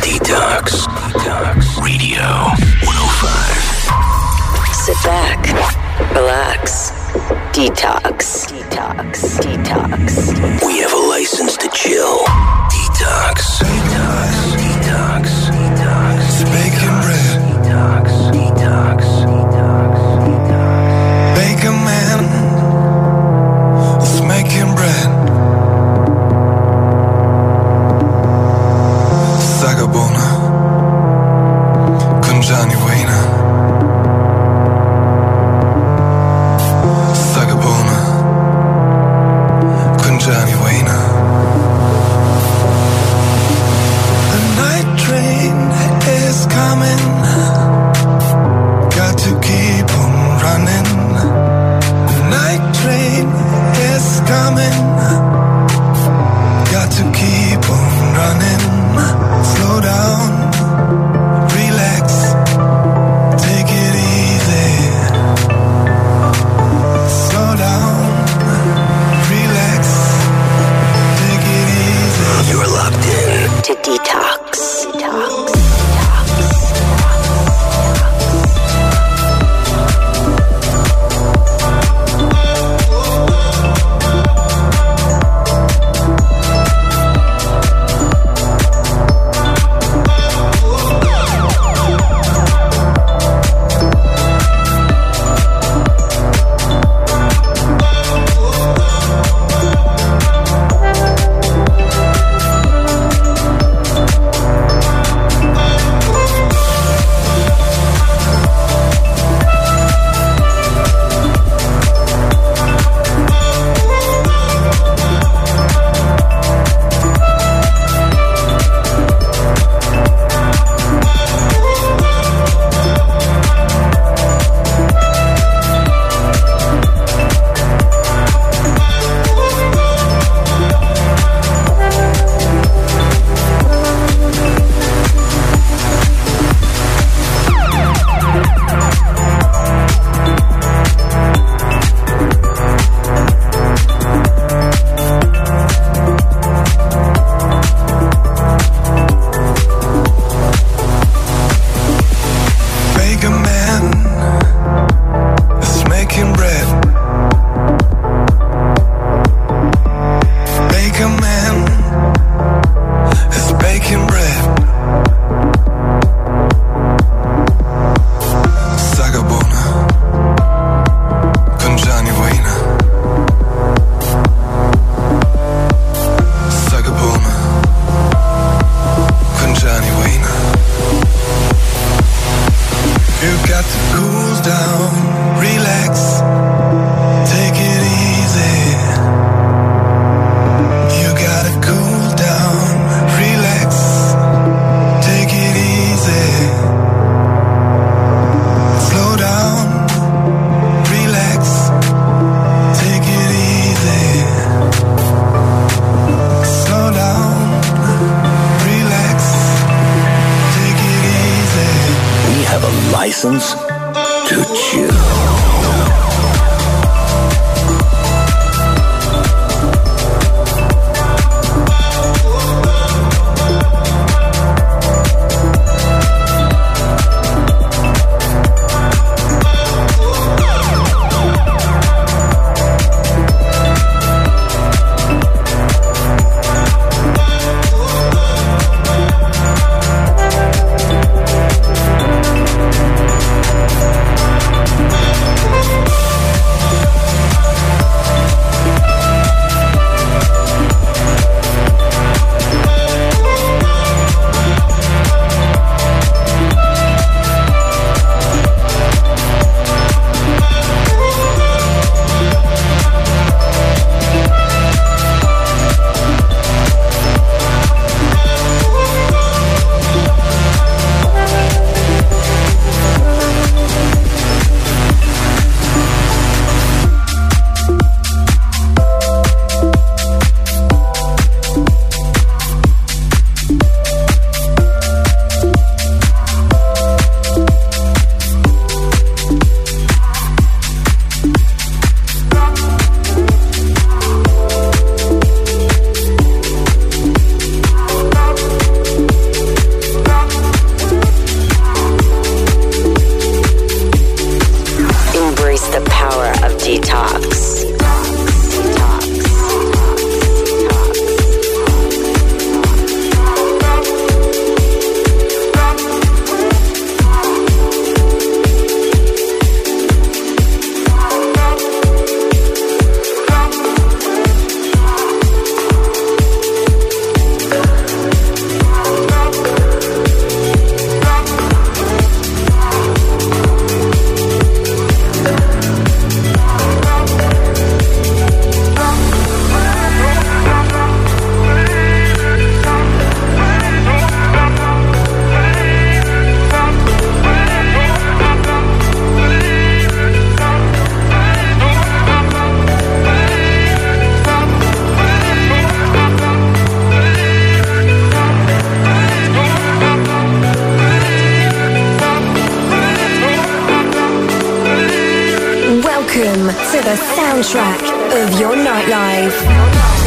Detox Radio 105. Sit back, relax, detox. We have a license to chill. Detox. Bacon bread. Bacon man is making bread. Sagabona con Johnny Wayne. Sagabona con Johnny Wayne. The night train is coming. Got to keep on running. The night train is coming. Got to keep on running. Slow down, relax, take it easy. Slow down, relax, take it easy. You're locked in To detox. license to chill. to the soundtrack of your nightlife.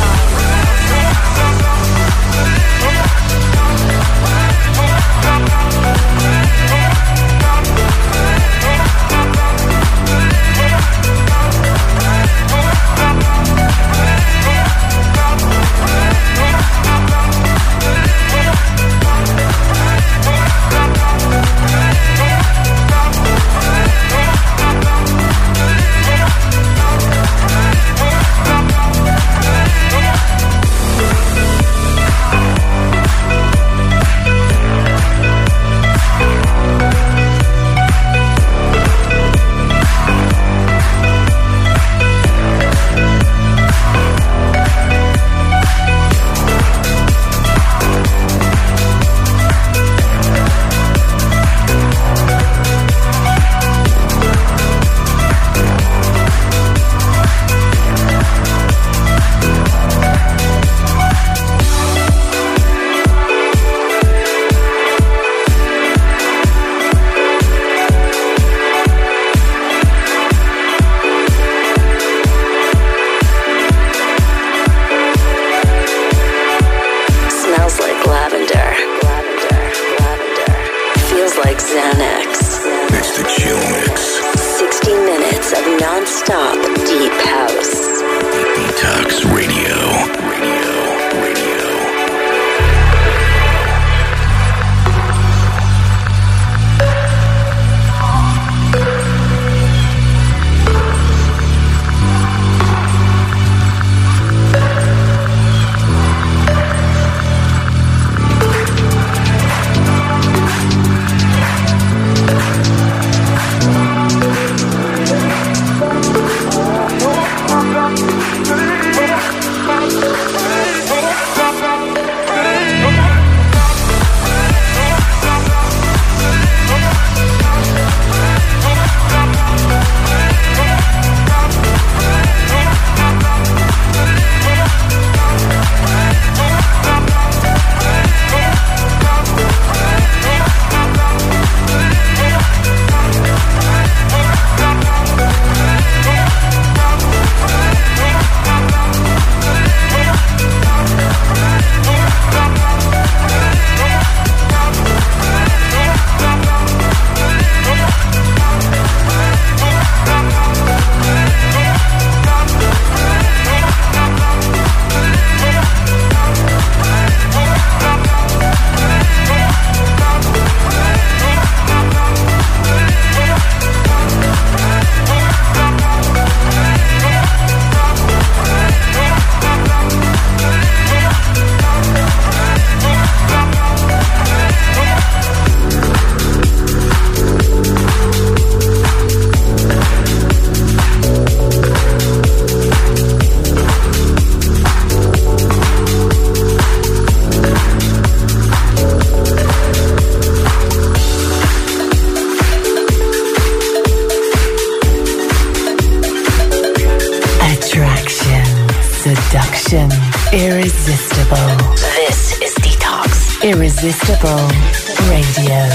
Irresistible. This is Detox. Irresistible Radio.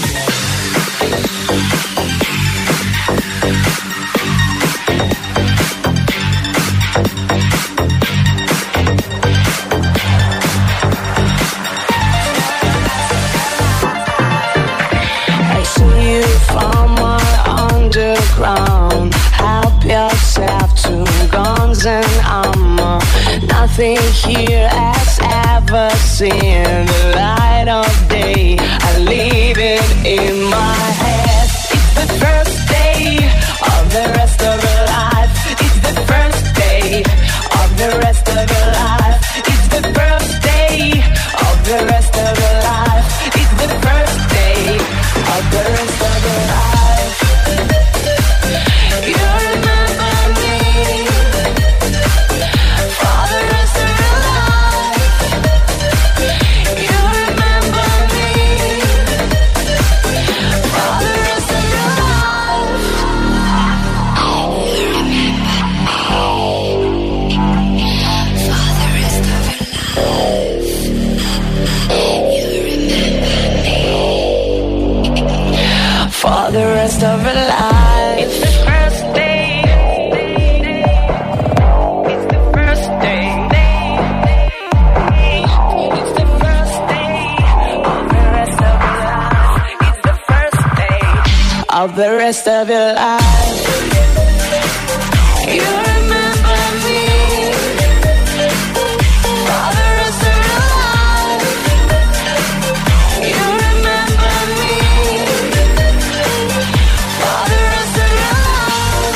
I see you from my underground. Help yourself to guns and armor. Nothing here has ever seen the light of day. I leave it in my head. It's the first day of the rest of your life. It's the first day of the rest of your life. It's the first day of the rest of your life. It's the first day of the rest of your life. You remember me for the rest of your life. You remember me for the rest of your life. You remember me for the rest of your life. You remember me for the rest of your life. It's the first day of the rest of your life. You remember me for the rest of your life. You remember me for the rest of your life.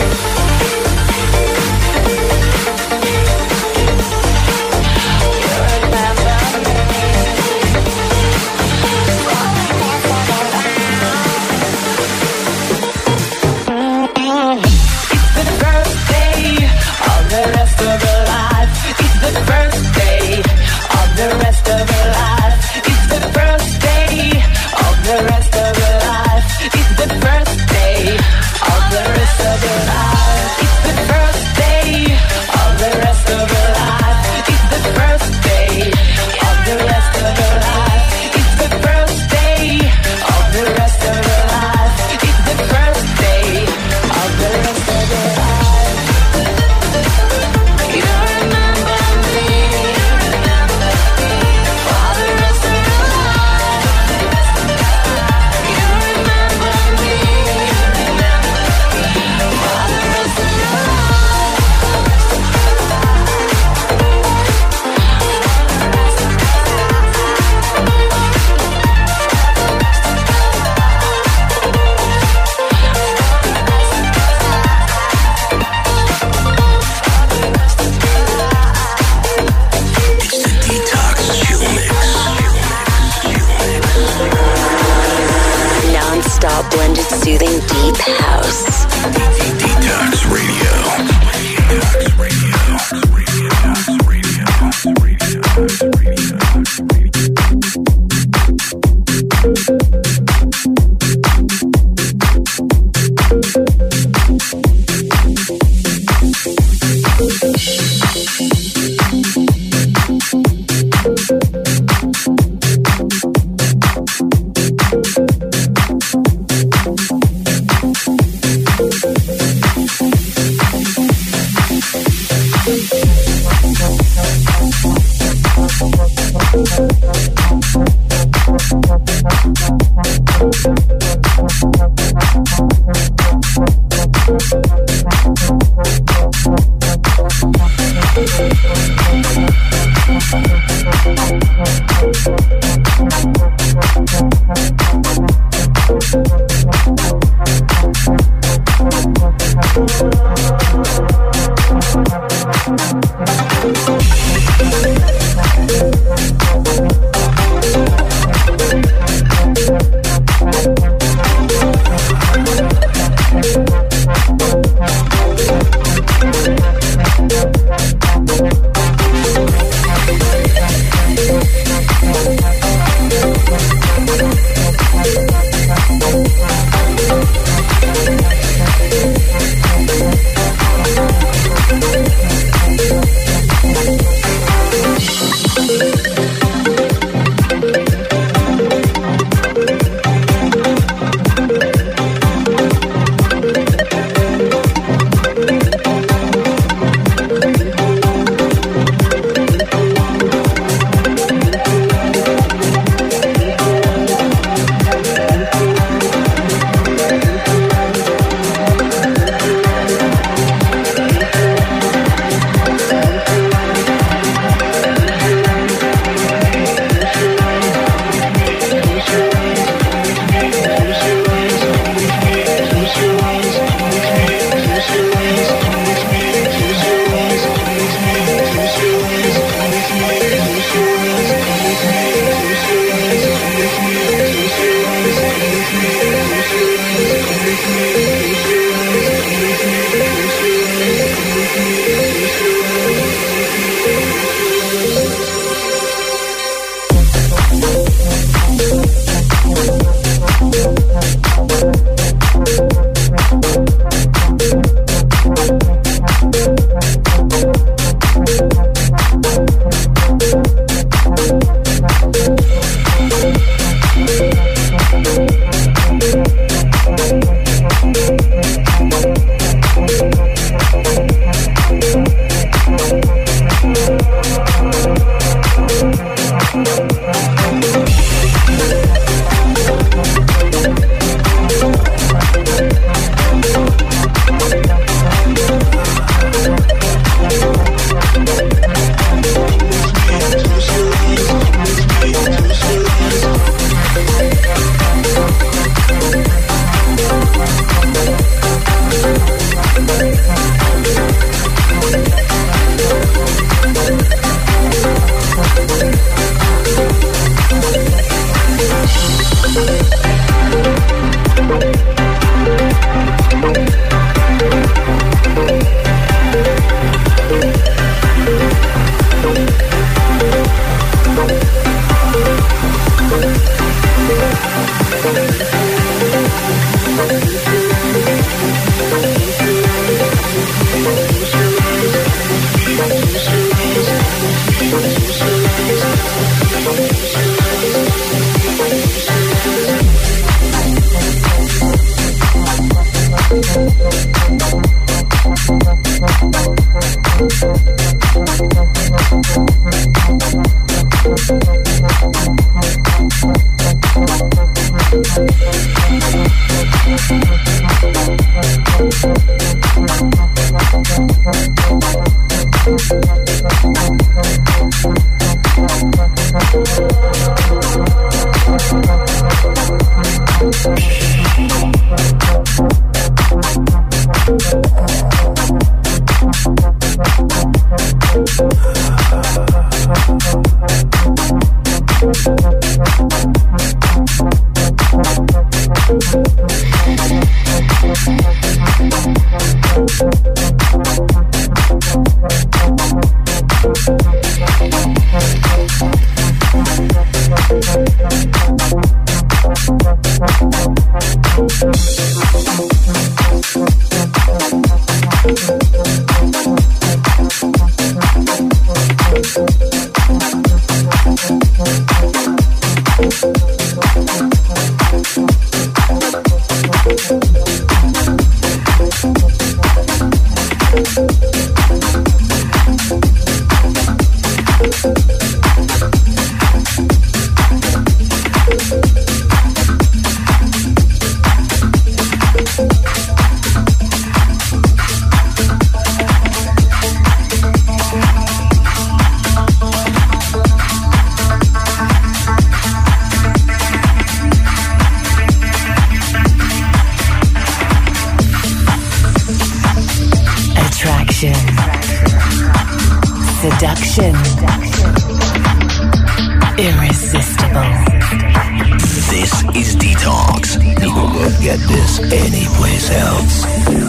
You remember me. It's the first day of the rest of your life. It's the first day of the rest of your life. It's the first day of the rest of your life. It's the first day of the rest of your life. It's the first day of the rest of your life. It's the first day of the rest of your life. It's the first day of the rest of your life. It's the first day of the rest of your life. You remember me for the rest of your life. You remember me for the rest of your It's the Detox Chill Mix. Non-stop blended soothing deep house. Detox Radio. Production. Irresistible. This is Detox. You won't get this anyplace else.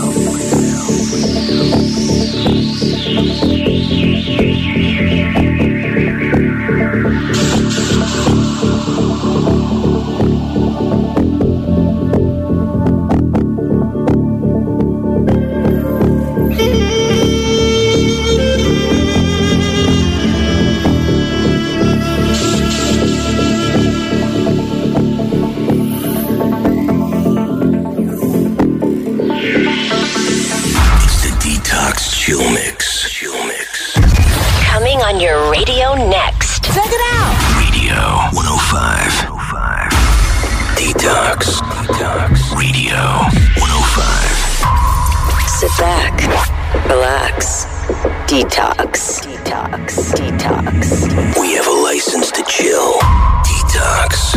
On your radio next. Check it out. Radio 105. Detox. Radio 105. Sit back. Relax. Detox. We have a license to chill. Detox.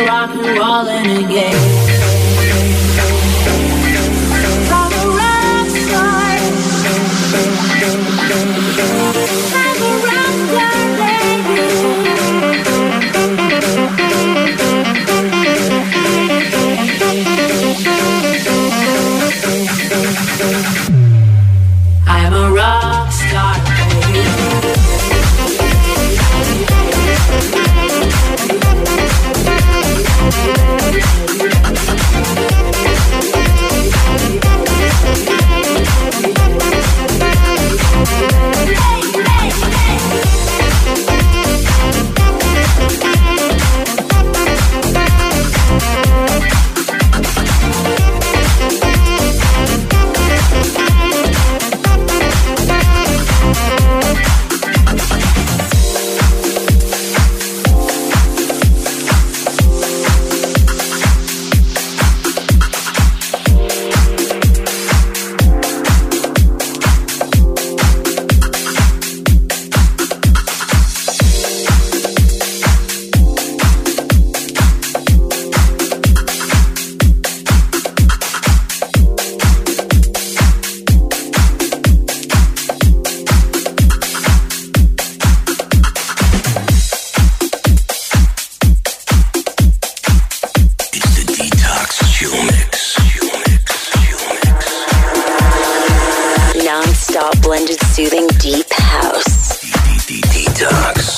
rock and rollin' again. I'm a rock star. I'm a rock star, baby. I'm a rock star, baby. Blended, soothing, deep house. Detox.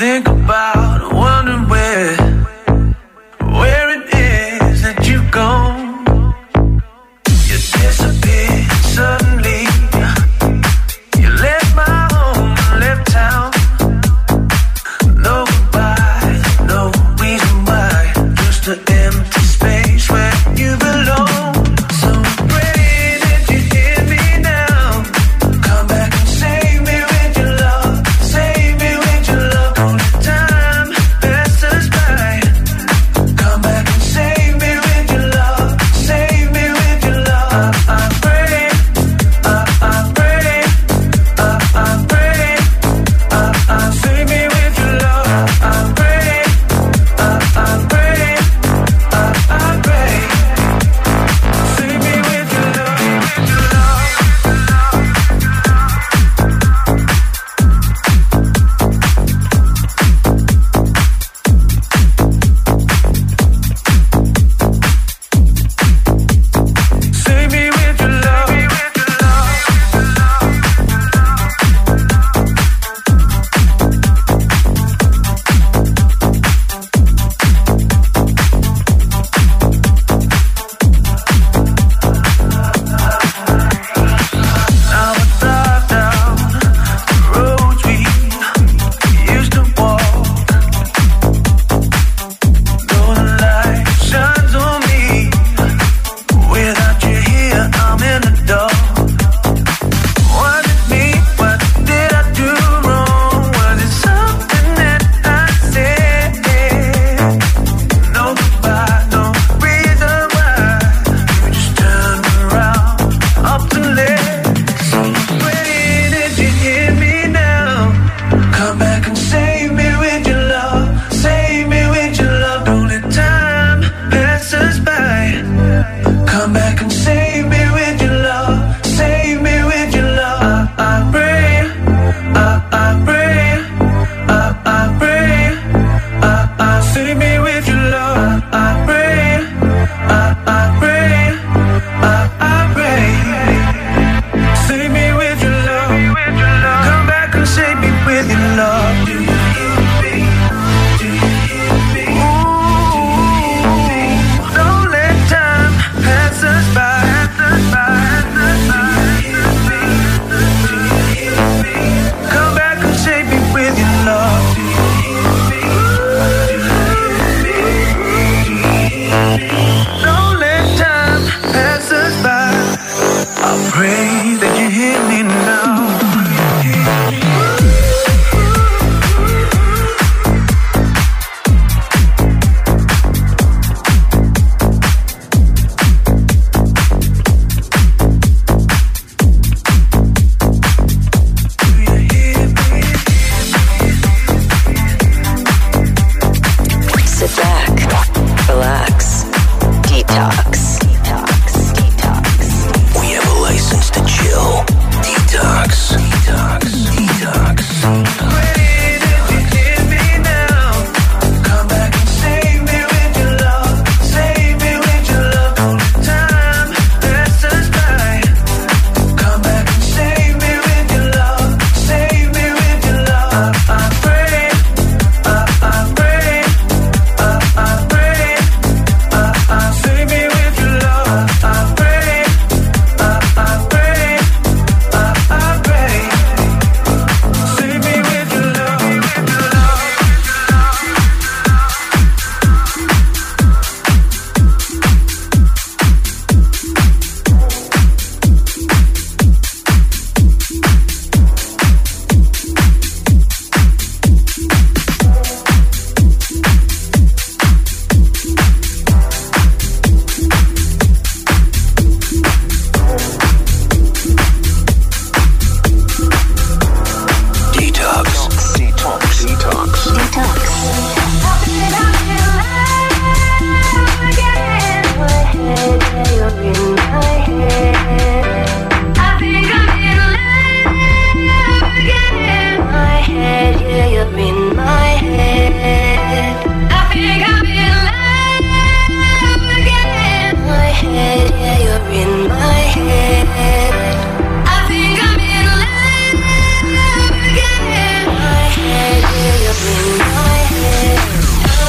think about wondering where it is that you've gone. You disappeared suddenly. You left my home, left town. No goodbye, no reason why. Just an empty space where you belong.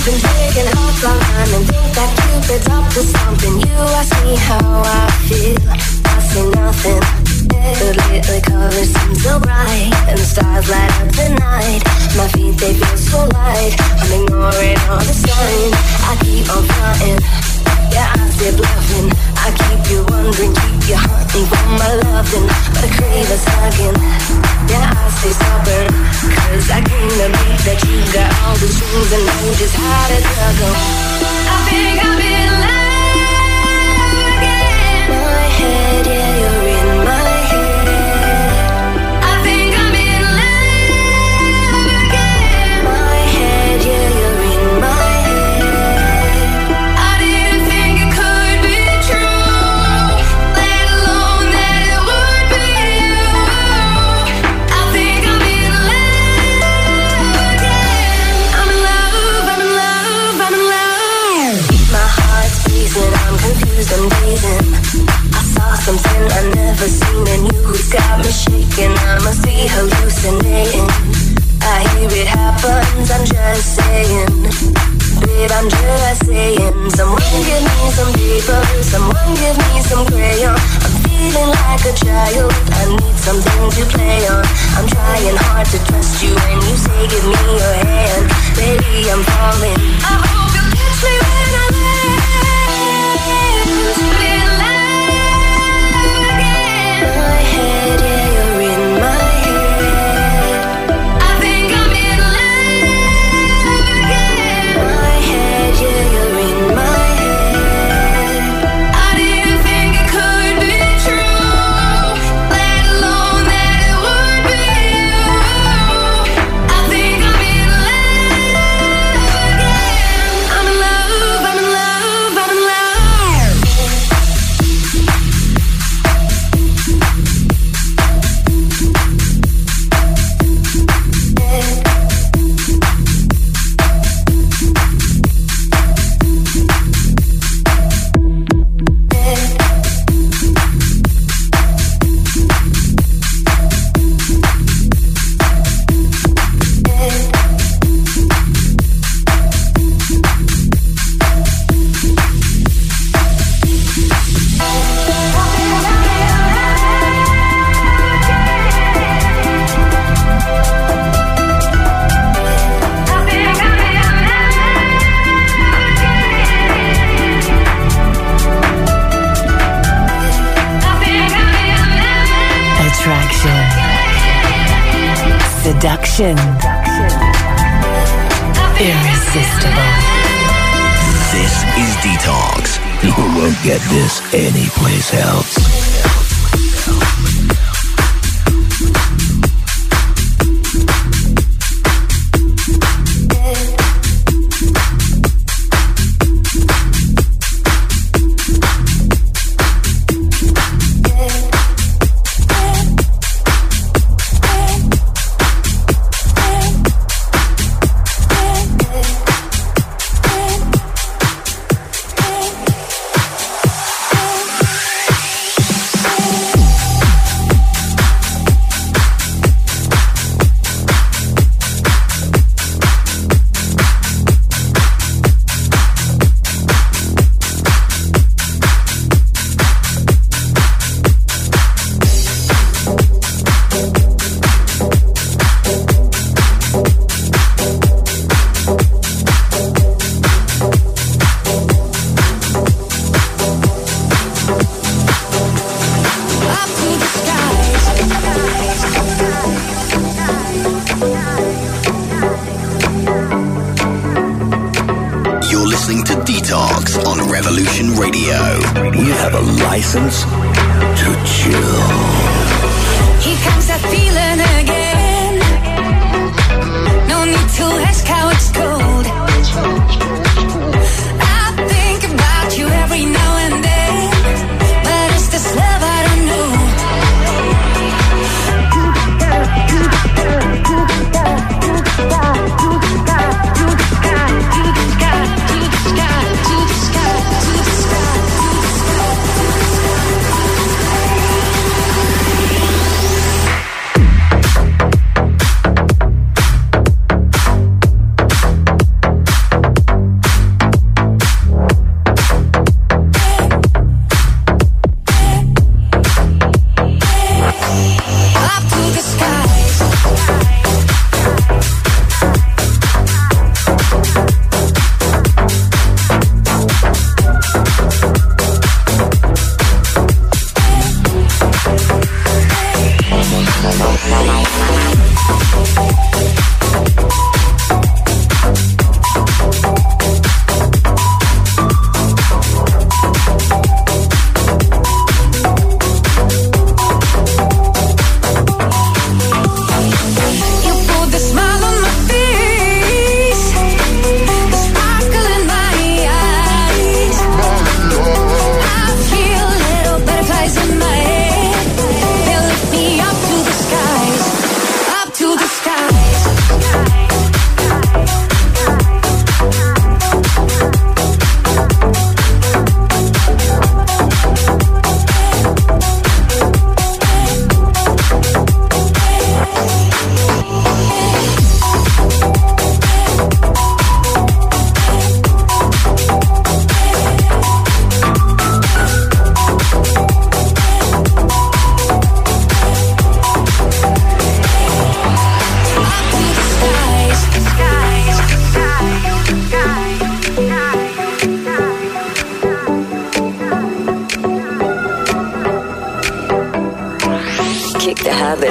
been taking off my mind and think that Cupid's up to something. You ask me how I feel, I say nothing. But lately colors seem so bright and the stars light up the night. My feet, they feel so light, I'm ignoring all the signs. I keep on fronting, yeah, I stay bluffing. I keep you wondering, keep you hunting for my loving. But I crave a hugging, yeah, I stay stubborn. Cause I came to believe that you got all the strings and know just how to juggle. I think I'm in love again. My head, yeah, you're in my I'm gazing. I saw something I never seen in you. It's got me shaking, I must be hallucinating. I hear it happens, I'm just saying. Babe, I'm just saying. Someone give me some paper, someone give me some crayon. I'm feeling like a child, I need something to play on. I'm trying hard to trust you when you say give me your hand. Baby, I'm falling. I hope you'll catch me when I land. Seduction. Irresistible. This is Detox. You won't get this anyplace else.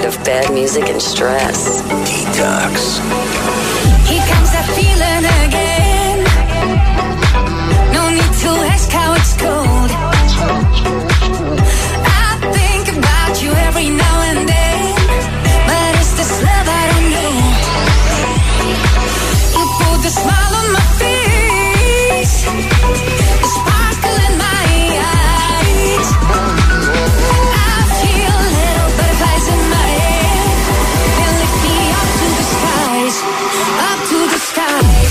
rid of bad music and stress. Detox. Here comes that feeling again. No need to ask how it's cold. I think about you every now and then, but it's this love I don't know. You put the smile on my face, the sparkle in my eyes. I feel little butterflies in my head. They lift me up to the skies, up to the skies.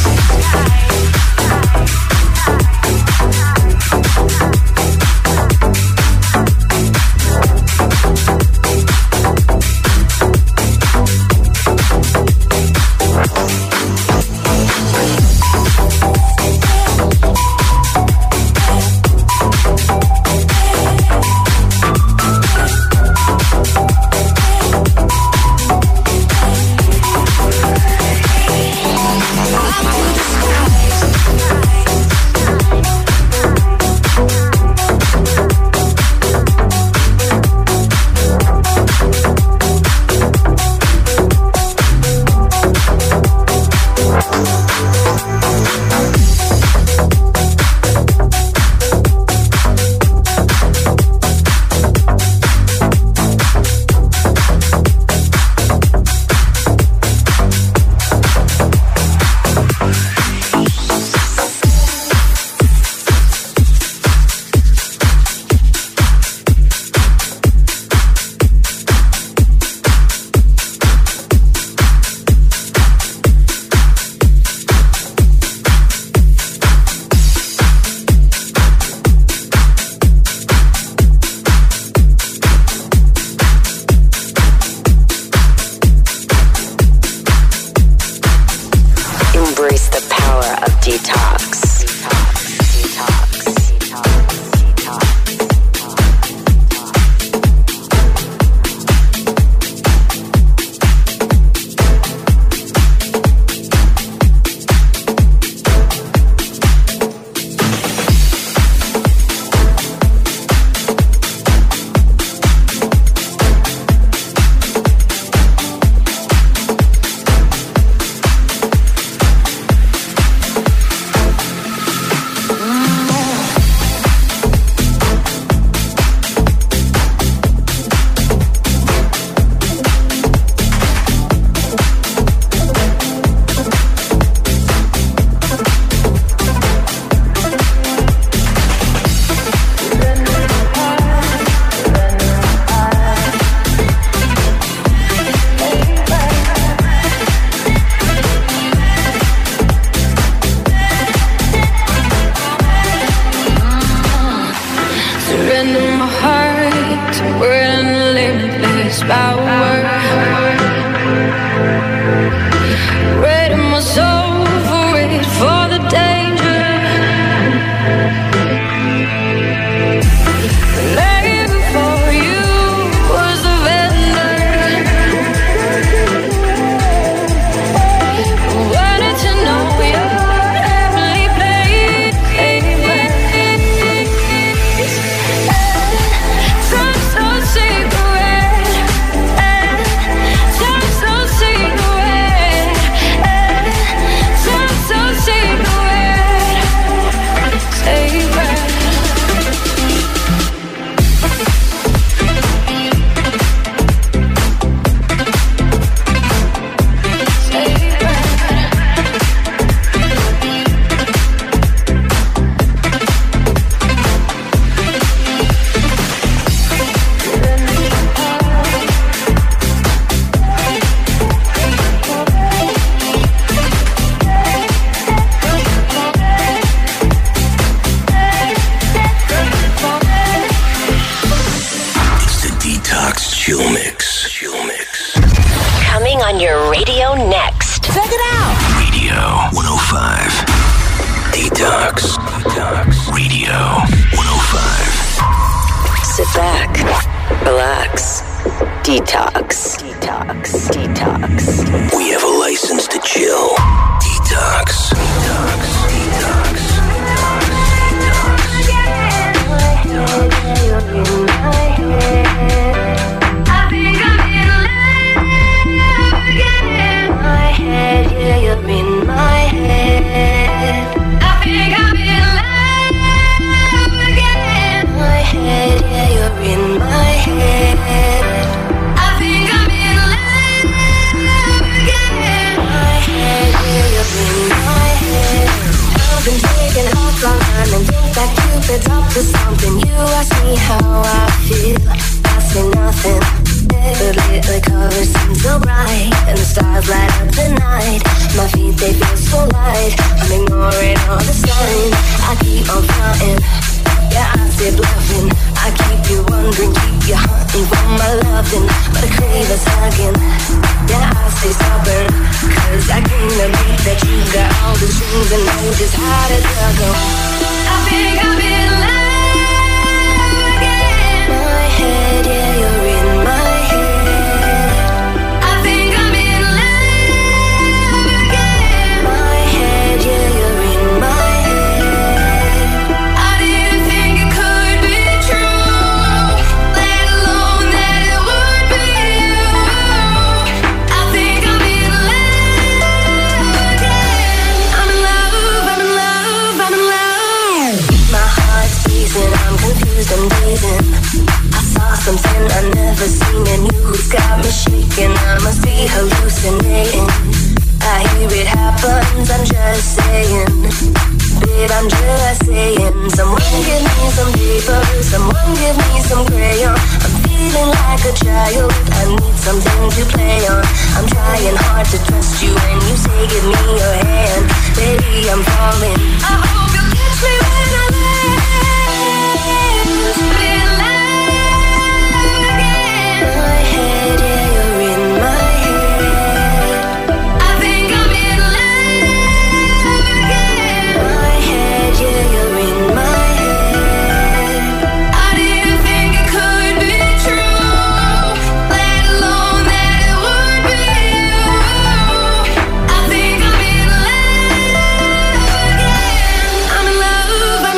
Embrace the power of detox. On your radio next. Check it out. Radio 105. Detox. Radio 105. Sit back, relax, detox. We have a license to chill. Detox. I think I'm in love. Cupid's up to something. You ask me how I feel. I say nothing. The little colors seem so bright, and the stars light up the night. My feet, they feel so light. I'm ignoring all the signs. I keep on flying. Yeah, I stay bluffing. I keep you wondering, keep you hunting for my loving. But I crave us hugging. Yeah, I stay stubborn, cause I can't believe that you got all the strings and know just how to juggle. I think I'm in love again. My head, yeah, you're in my head. I think I'm in love again. My head, yeah, you're in my head. I didn't think it could be true, let alone that it would be you. I think I'm in love again. I'm in love, I'm in love, I'm in love. My heart's beating, I'm confused, I'm dazing. I saw something I never seen in you, it's got me shaking. I must be hallucinating. I hear it happens, I'm just saying. Babe, I'm just saying. Someone give me some paper, someone give me some crayon. I'm feeling like a child, I need something to play on. I'm trying hard to trust you when you say give me your hand. Baby, I'm falling. I hope you'll catch me when I land. Be alive again. My head, yeah, you're in my head. I think I'm in love again. My head, yeah, you're in my head. I didn't think it could be true, let alone that it would be you. I think I'm in love again. I'm in love.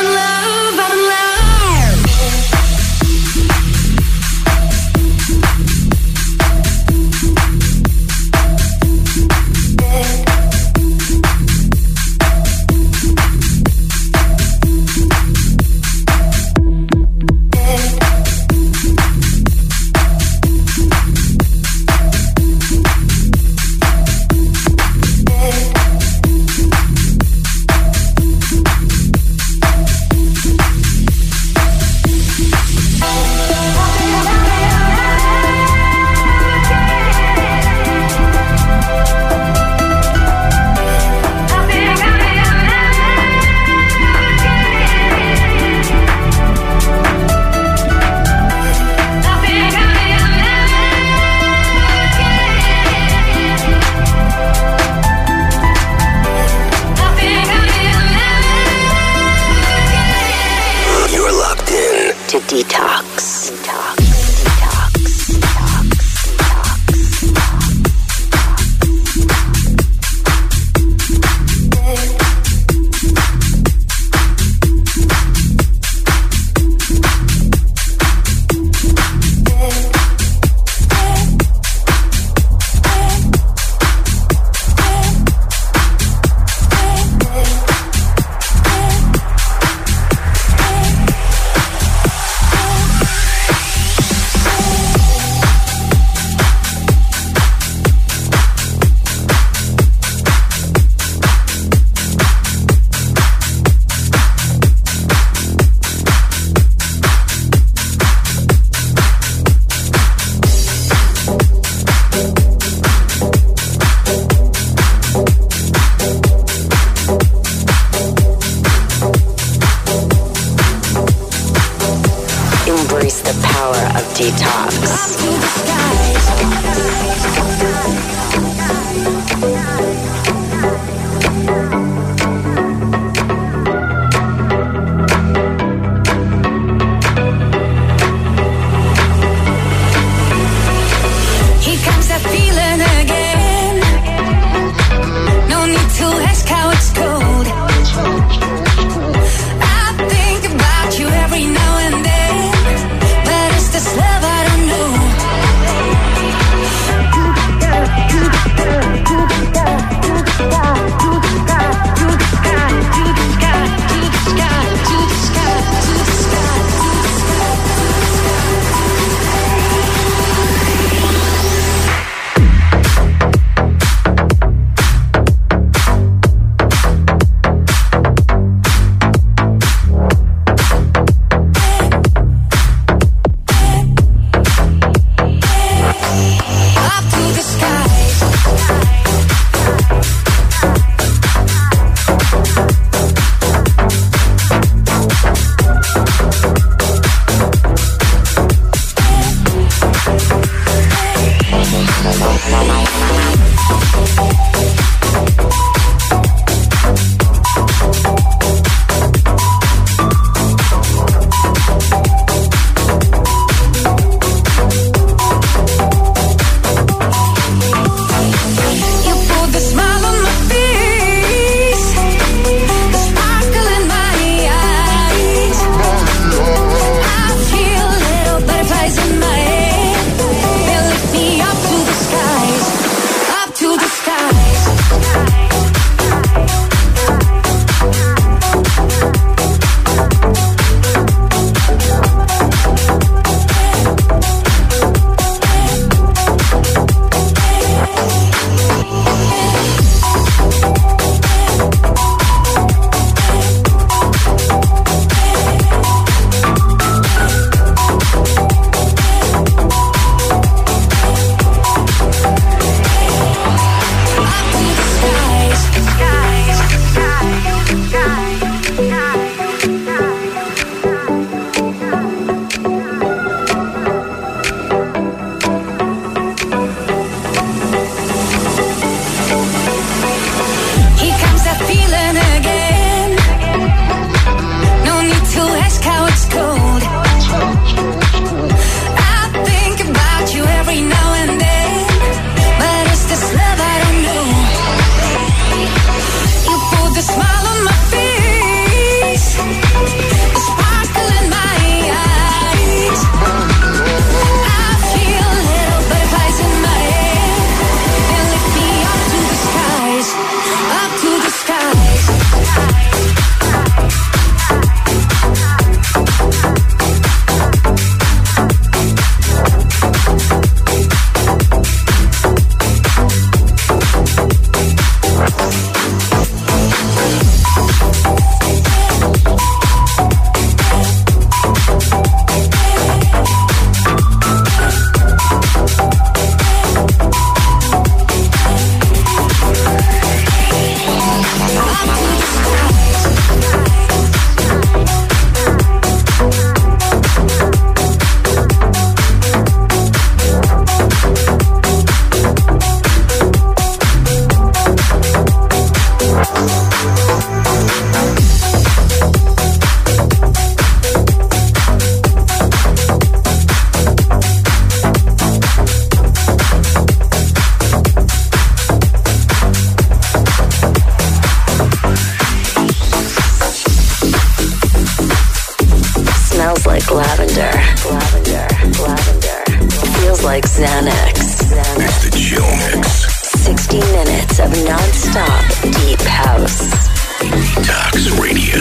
like Xanax. It's the Chill Mix. 60 minutes of non-stop deep house. Detox Radio.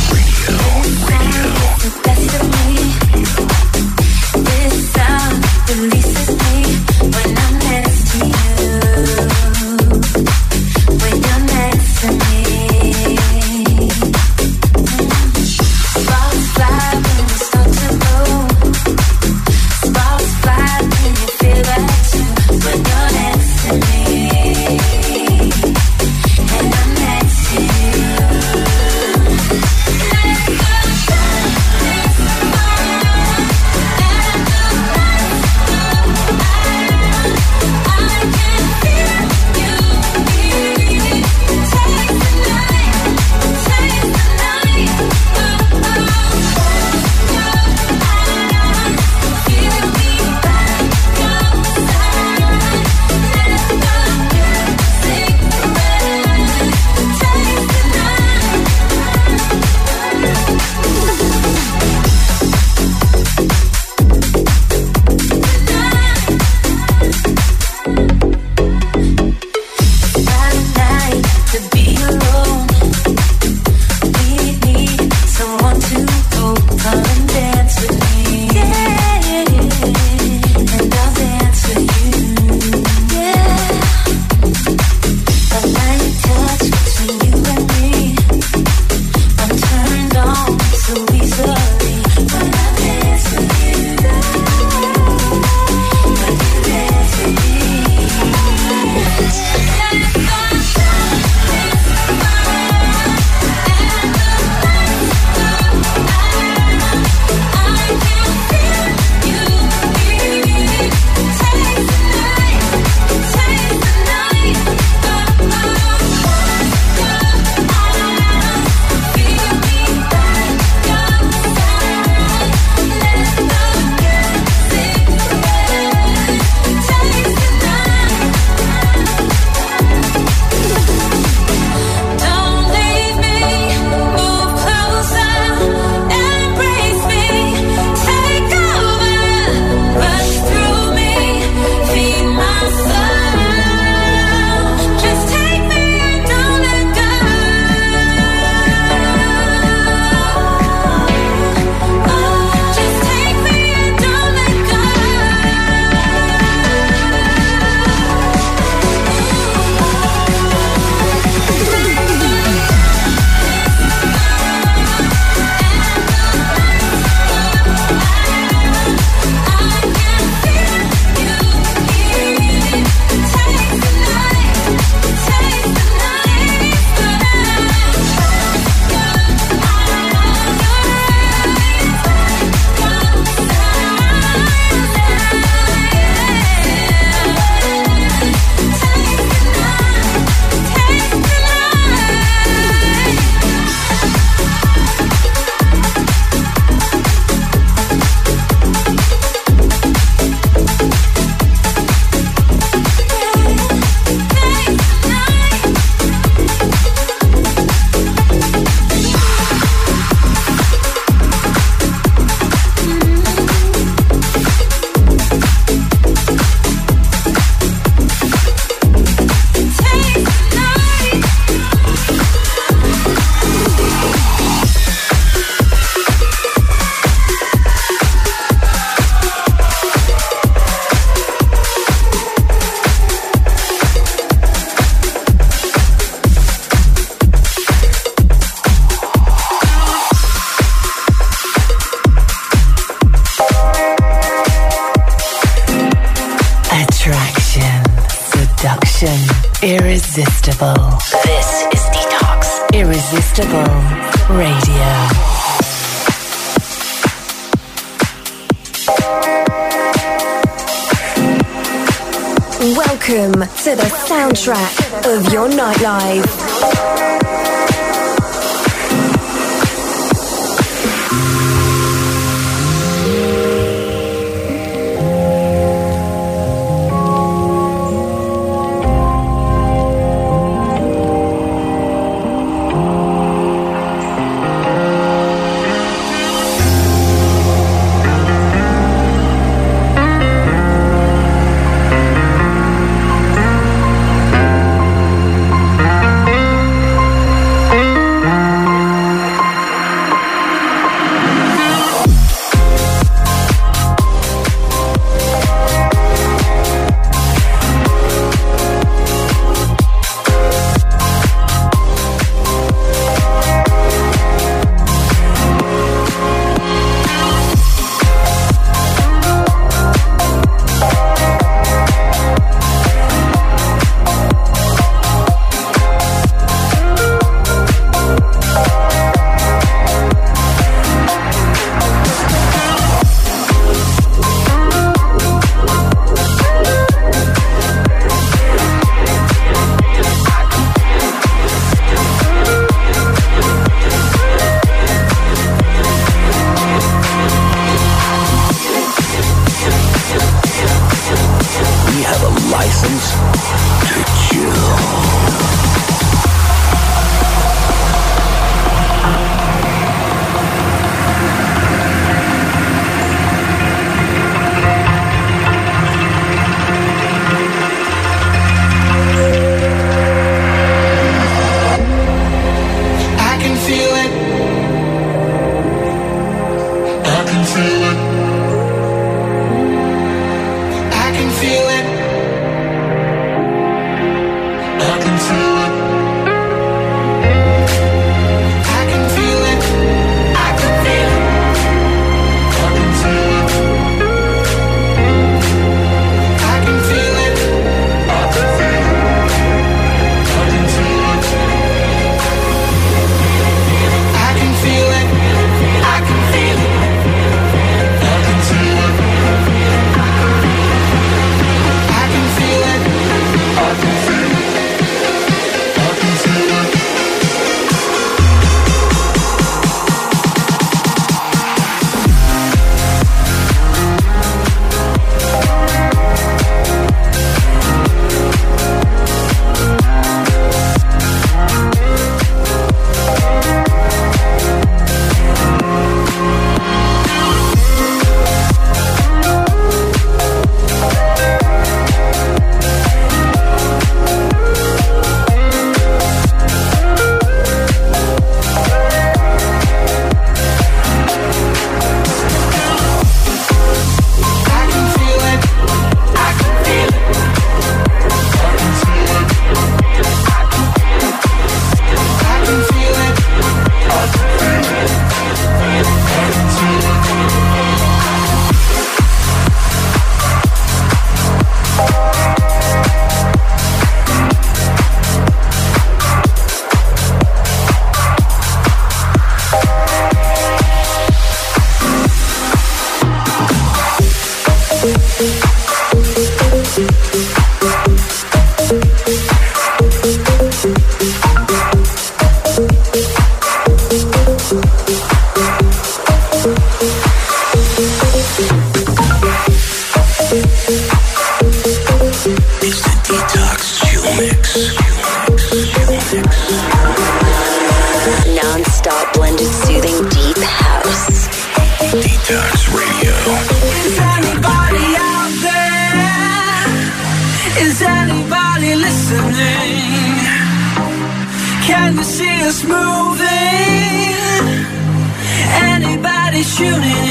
The best of me. This sound releases me when I'm next to you. When you're next to me. Sparks fly when you start to move. Sparks fly when you feel that too. When you're next to me. And I'm next to you. Irresistible. This is Detox. Irresistible Radio. Welcome to the soundtrack of your nightlife. Non-stop blended soothing deep house. Detox Radio. Is anybody out there? Is anybody listening? Can you see us moving? Anybody tuning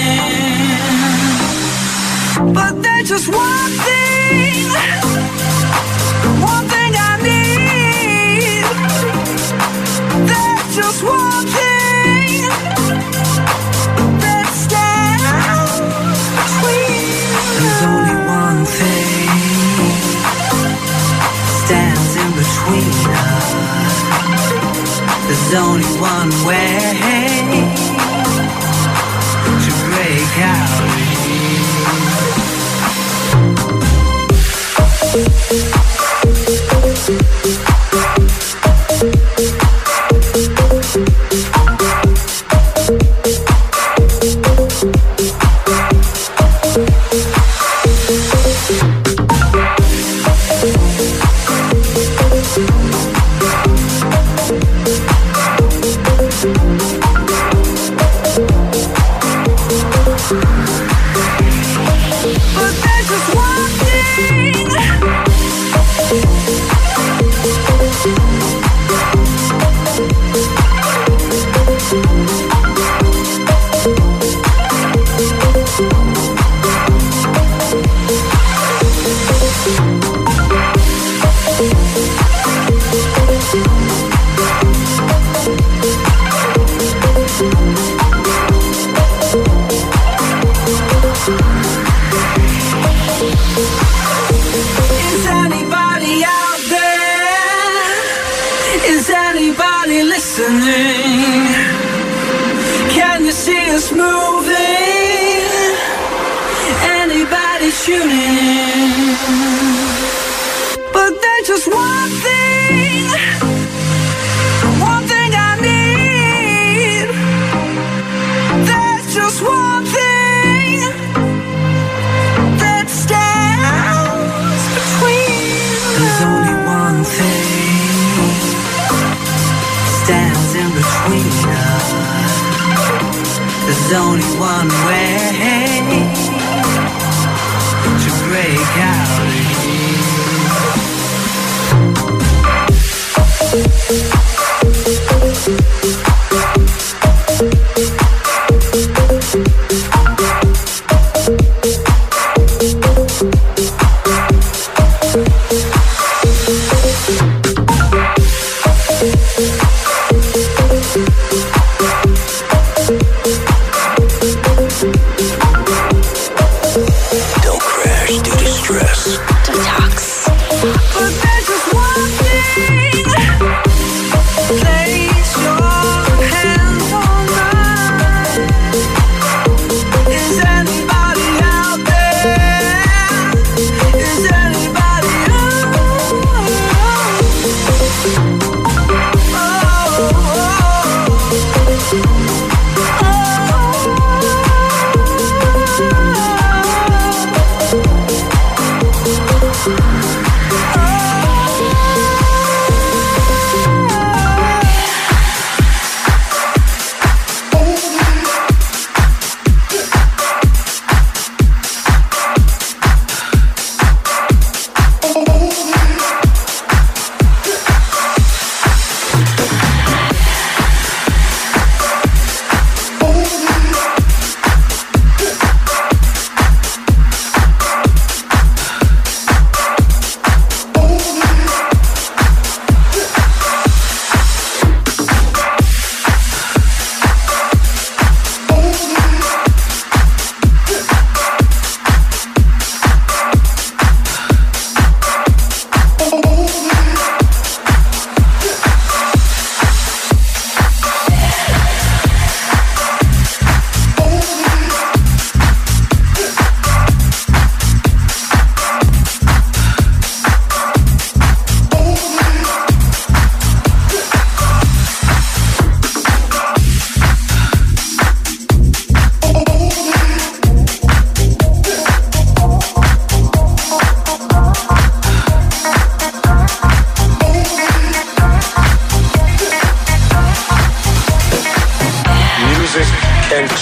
in? But there's just one thing I need. There's just one thing that stands between. There's only one thing stands in between us. There's only one way to break out. Can you see us moving? Anybody tuning in? But there's just one thing I need. There's just one thing that stands between. There's only one thing stands in between us. There's only one way to break out of here. Detox. But there's just one thing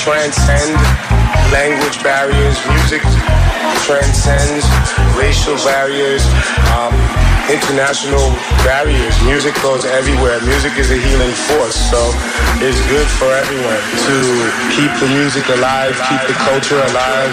transcend language barriers. Music transcends racial barriers, international barriers. Music goes everywhere. Music is a healing force, so it's good for everyone to keep the music alive, keep the culture alive.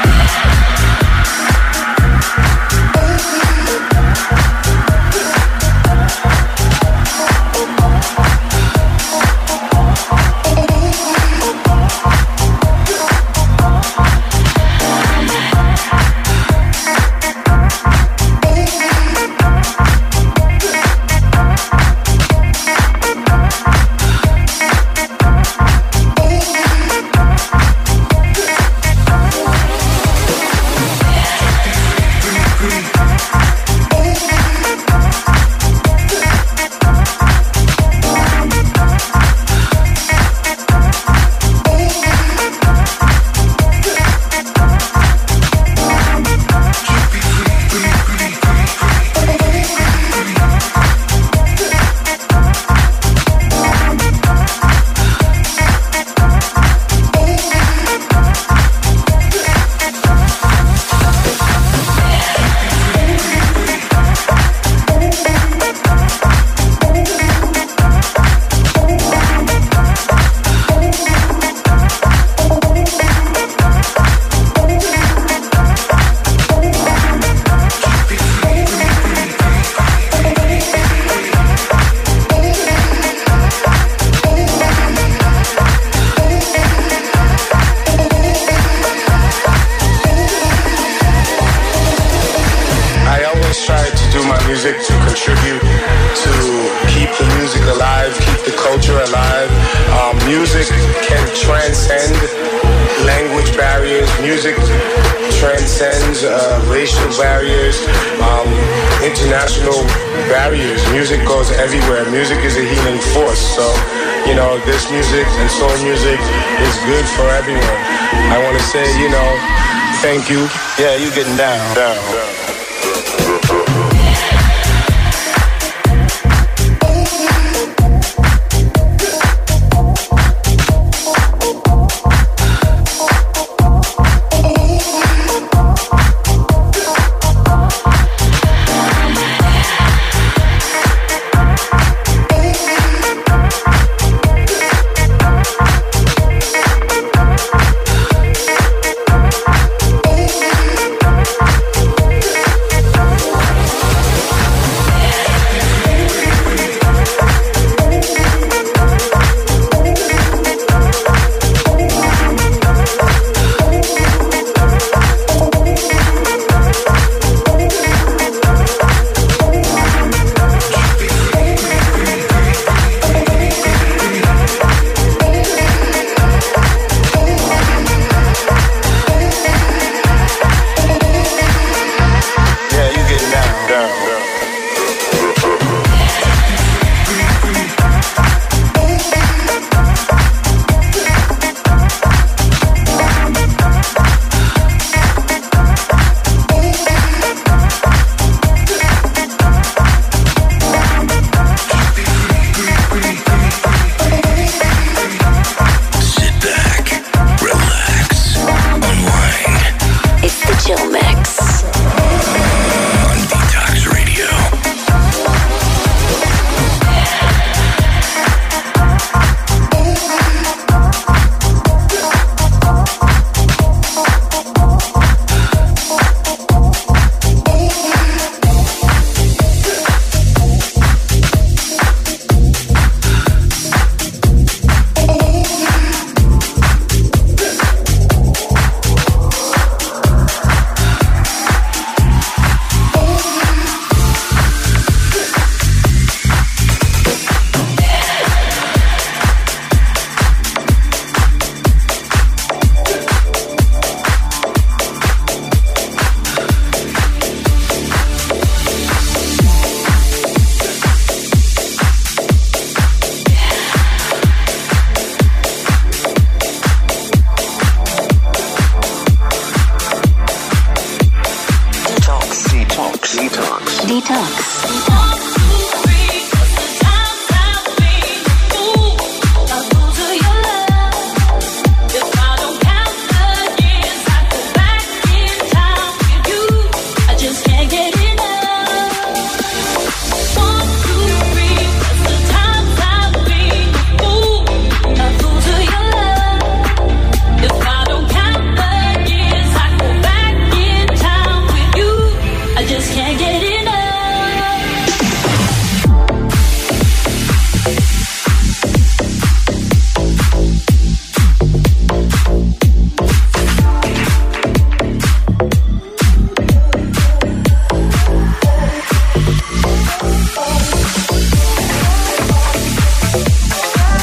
Thank you. Yeah, you getting down.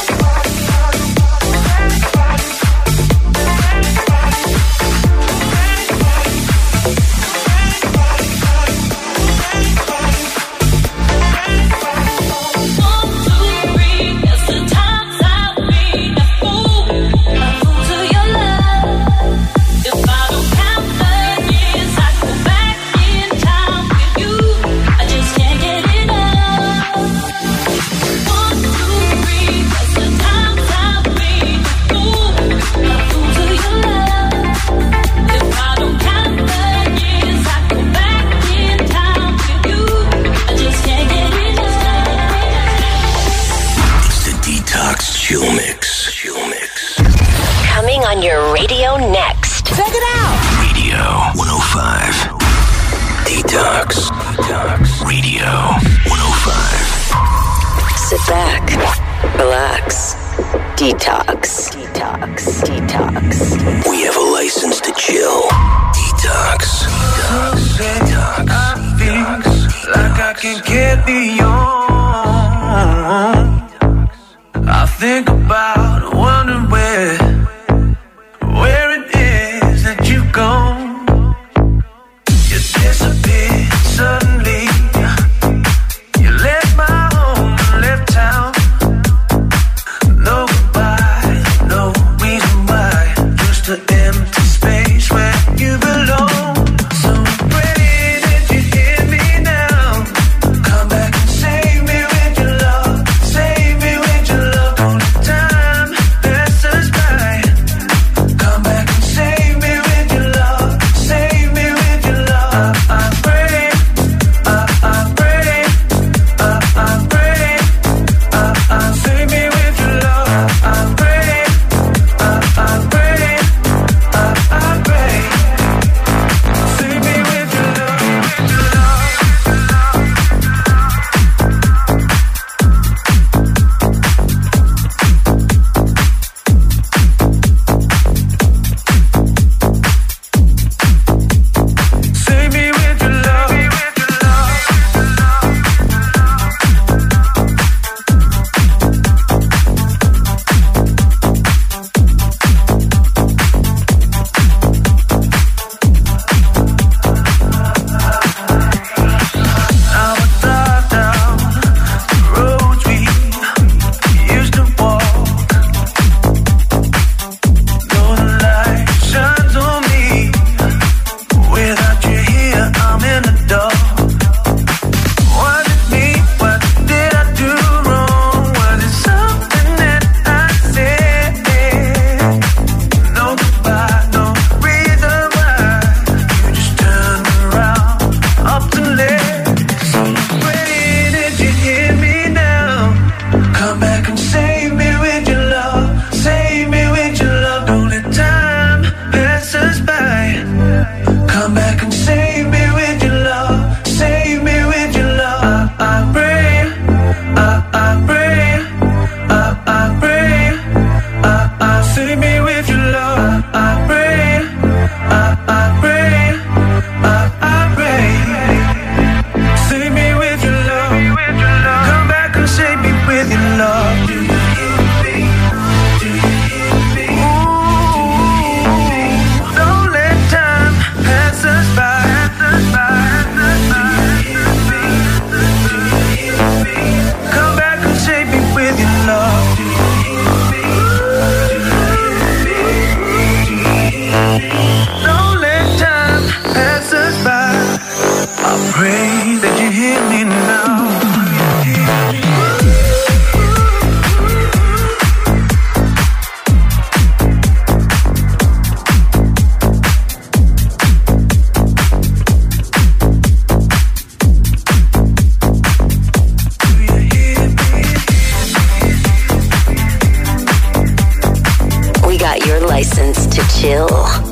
chill.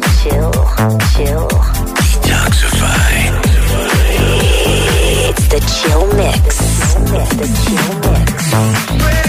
Detoxify. It's the chill mix. The chill mix.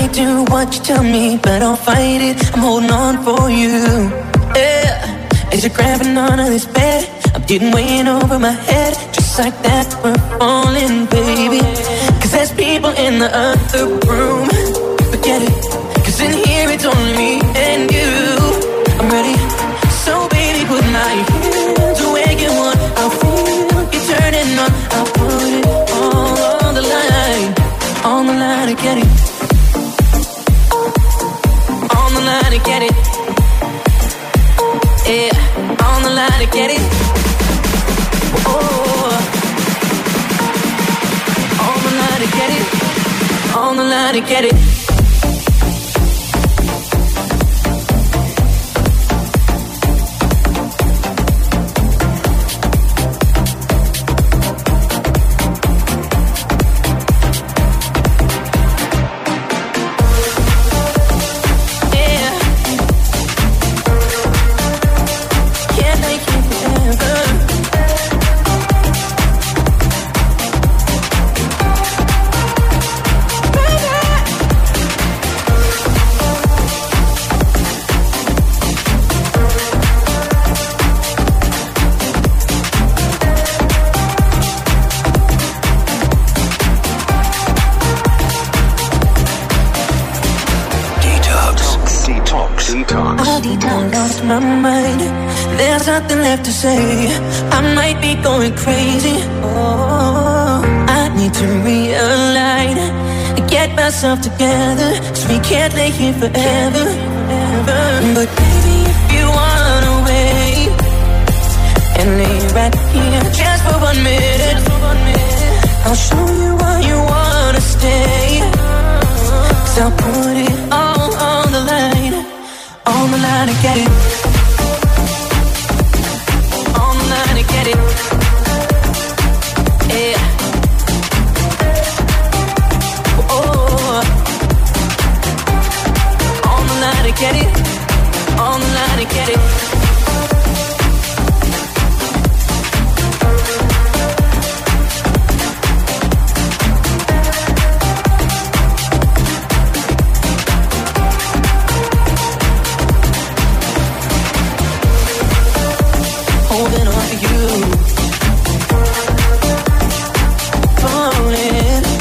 do what you tell me, but I'll fight it. I'm holding on for you. Yeah, as you're grabbing onto this bed, I'm getting way over my head. Just like that, we're falling, baby. Cause there's people in the other room. Forget it, cause in here it's only me and you. I'm ready, so baby, put my hands where you want. I'll feel you turning on. I'll put it all on the line. On the line to get it. On the line to get it. Yeah, on the line to get it. Oh, on the line to get it. On the line to get it. My mind, there's nothing left to say. I might be going crazy. Oh, I need to realign, get myself together, cause we can't lay here forever. But baby, if you wanna wait and lay right here just for 1 minute, I'll show you why you wanna stay. Cause I'll put it all on the line. On the line to get it. On the line to get it. Yeah. Oh. On the line to get it. On the line to get it. Holding on to you. Falling.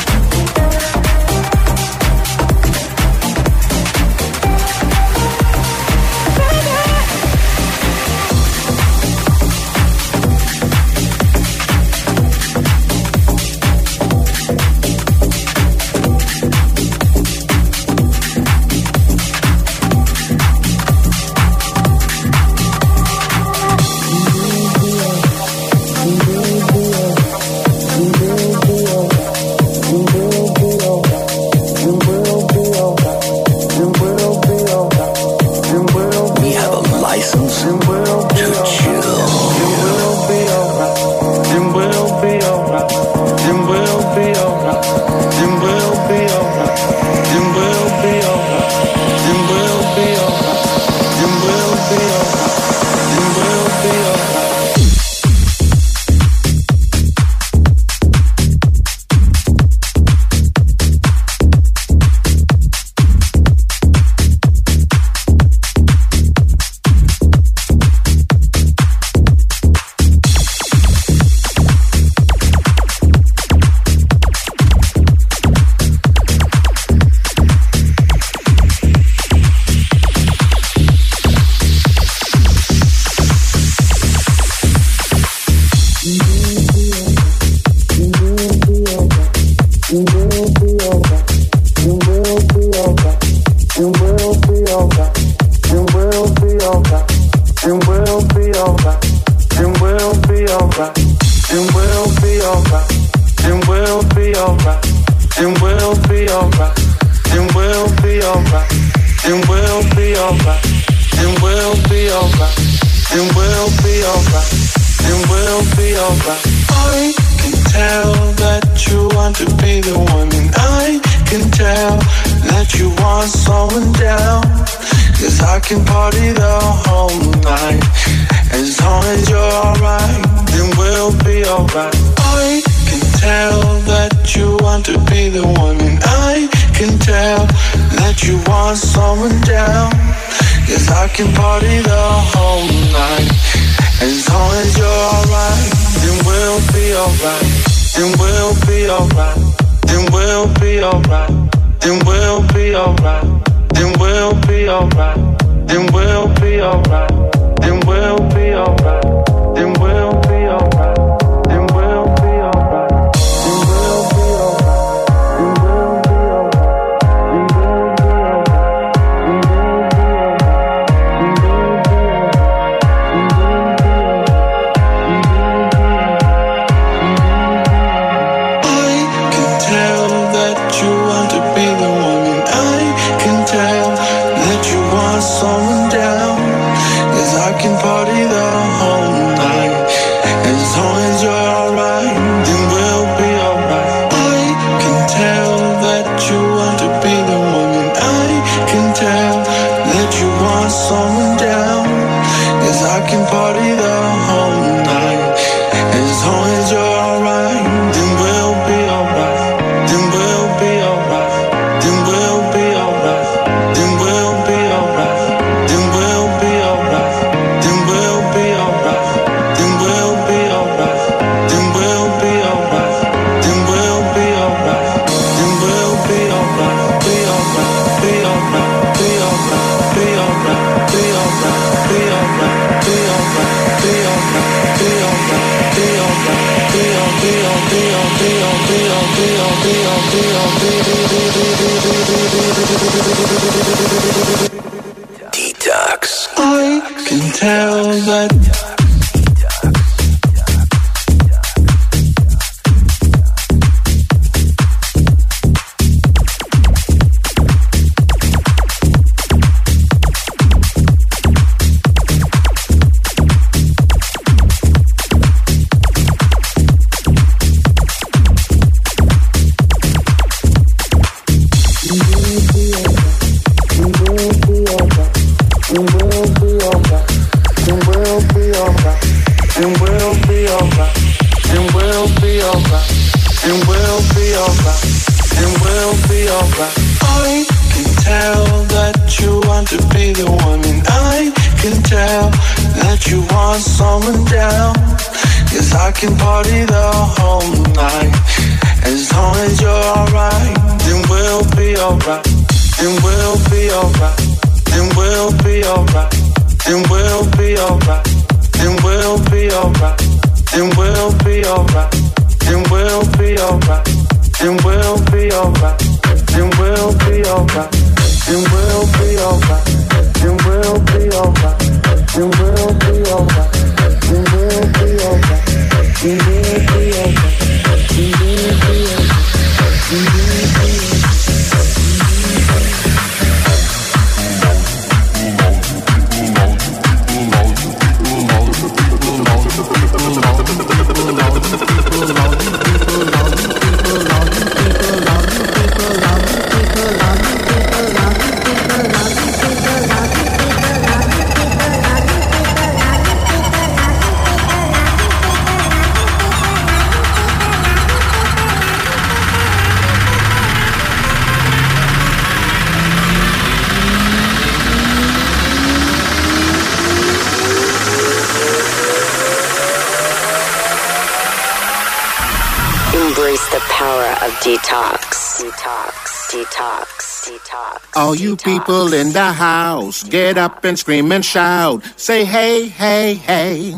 I can tell that you want someone down. Yes, I can party the whole night. As long as you're alright, then we'll be alright. Then we'll be alright. Then we'll be alright. Then we'll be alright. Then we'll be alright. Then we'll be alright. Then we'll be alright. Then we'll be alright. Then we'll be alright. Then we'll be alright. Then we'll be someone down. Yes, I can party the whole night. As long as you're alright, then we'll be alright. I can tell that you want to be the one, and I can tell that you want someone down. Yes, I can party the whole night. As long as you're alright, then we'll be alright. Then we'll be alright. Then we'll be alright. Then we'll be alright. Then we'll be alright. Then we'll be alright. Then we'll be alright. Then we'll be alright. Then we'll be alright. Then we'll be alright. Be alright. Be alright. Be alright. Be alright. Be alright. Be alright. Be alright. Be alright. Be alright. Be alright. Be on. Be on. Be on. Be on. Be on. Be on. Be on. Be on. Detox. I can tell that. Someone down. Yes, I can party the whole night. As long as you're alright, then we'll be alright. Then we'll be alright. Then we'll be alright. Then we'll be alright. Then we'll be alright. Then we'll be alright. Then we'll be alright. Then we'll be alright. Then we'll be alright. Then we'll be alright. Then we'll be alright. Then we'll be alright. Then we'll be alright. Then we'll be alright. Then we'll be alright. Then we'll be the power of detox. Detox, detox, detox. All you detox. people in the house, get up and scream and shout. Say hey, hey, hey.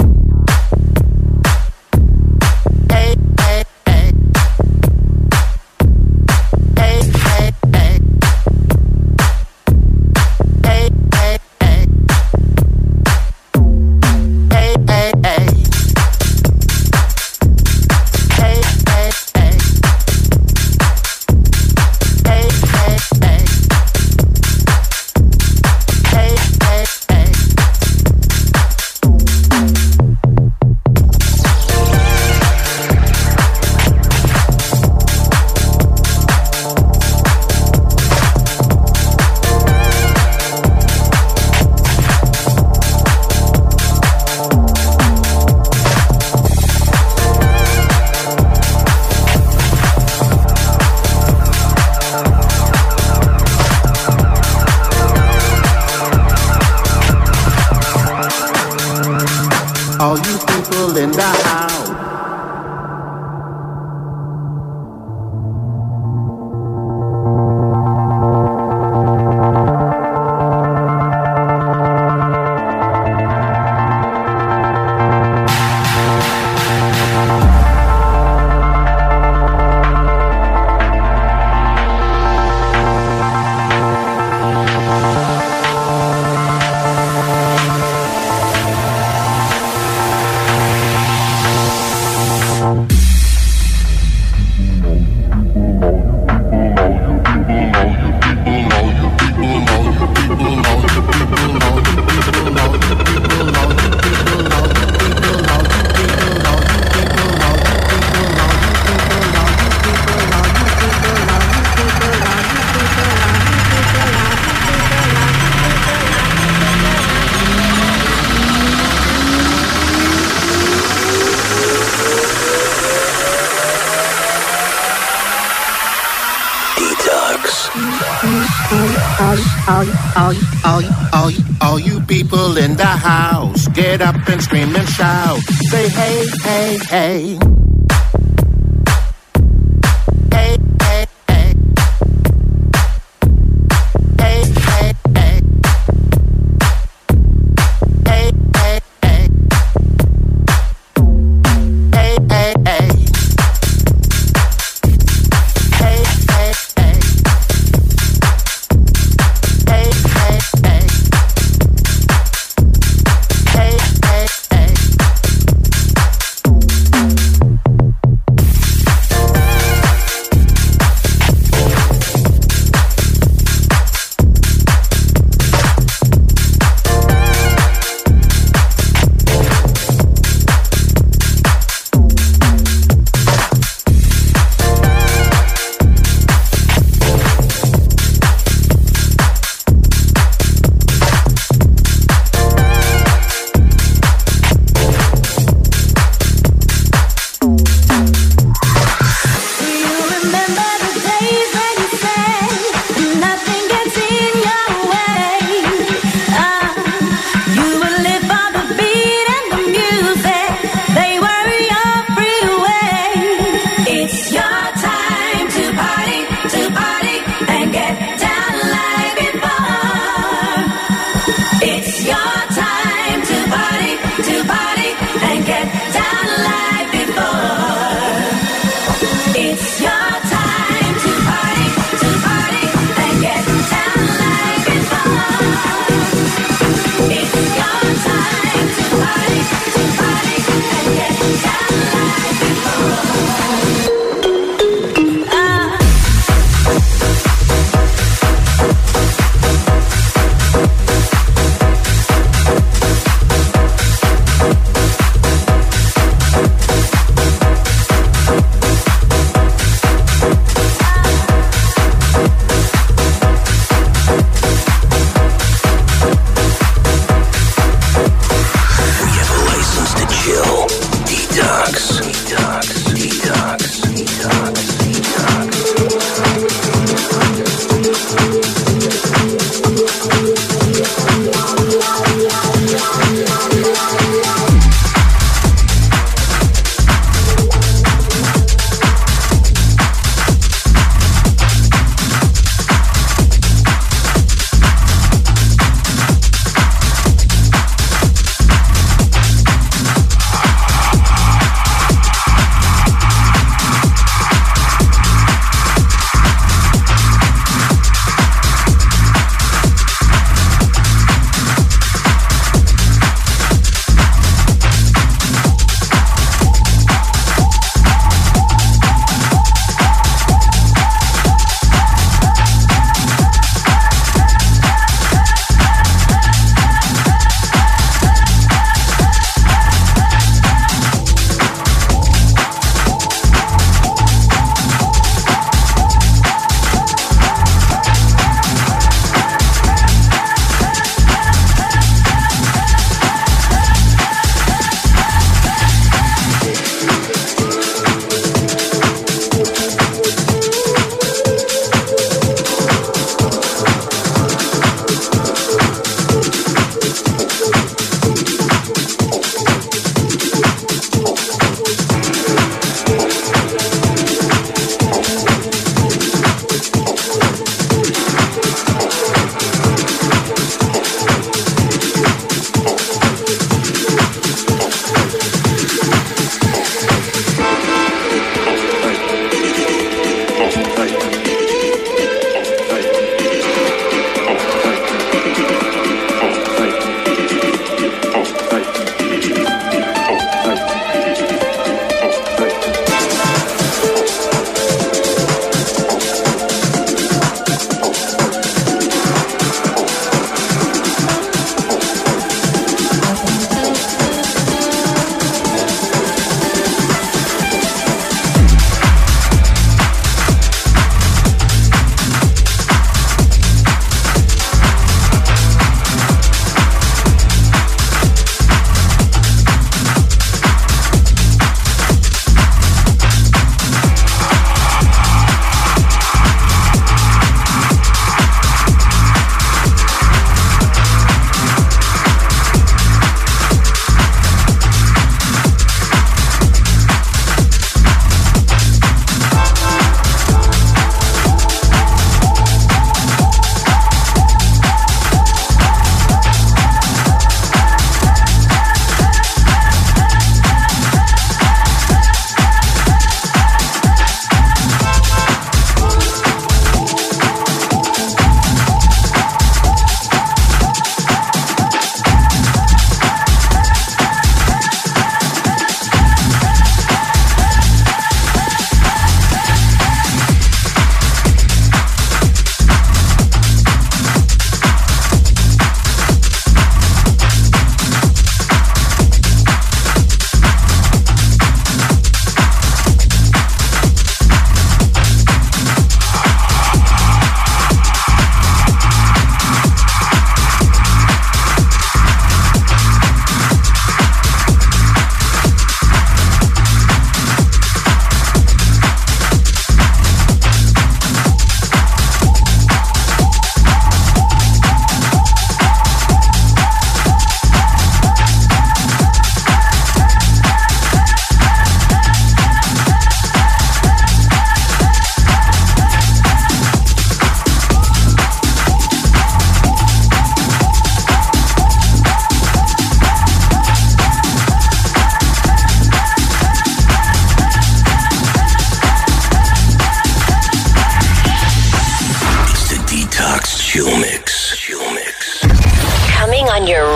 Hey, hey, hey. Hey, hey, hey. Hey, hey, hey. Hey, hey, hey. people in the house. All you people in the house, get up and scream and shout. Say hey, hey, hey. Hey, hey, hey. Hey, hey, hey. Hey, hey, hey. Hey, hey, hey. Hey, hey, hey. Hey, hey, hey. Hey, hey, hey.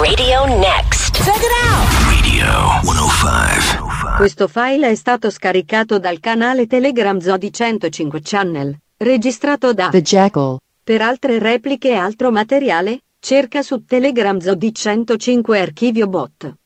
Radio Next. Check it out! Radio 105. Questo file è stato scaricato dal canale Telegram Zodi 105 Channel, registrato da The Jackal. Per altre repliche e altro materiale, cerca su Telegram Zodi 105 Archivio Bot.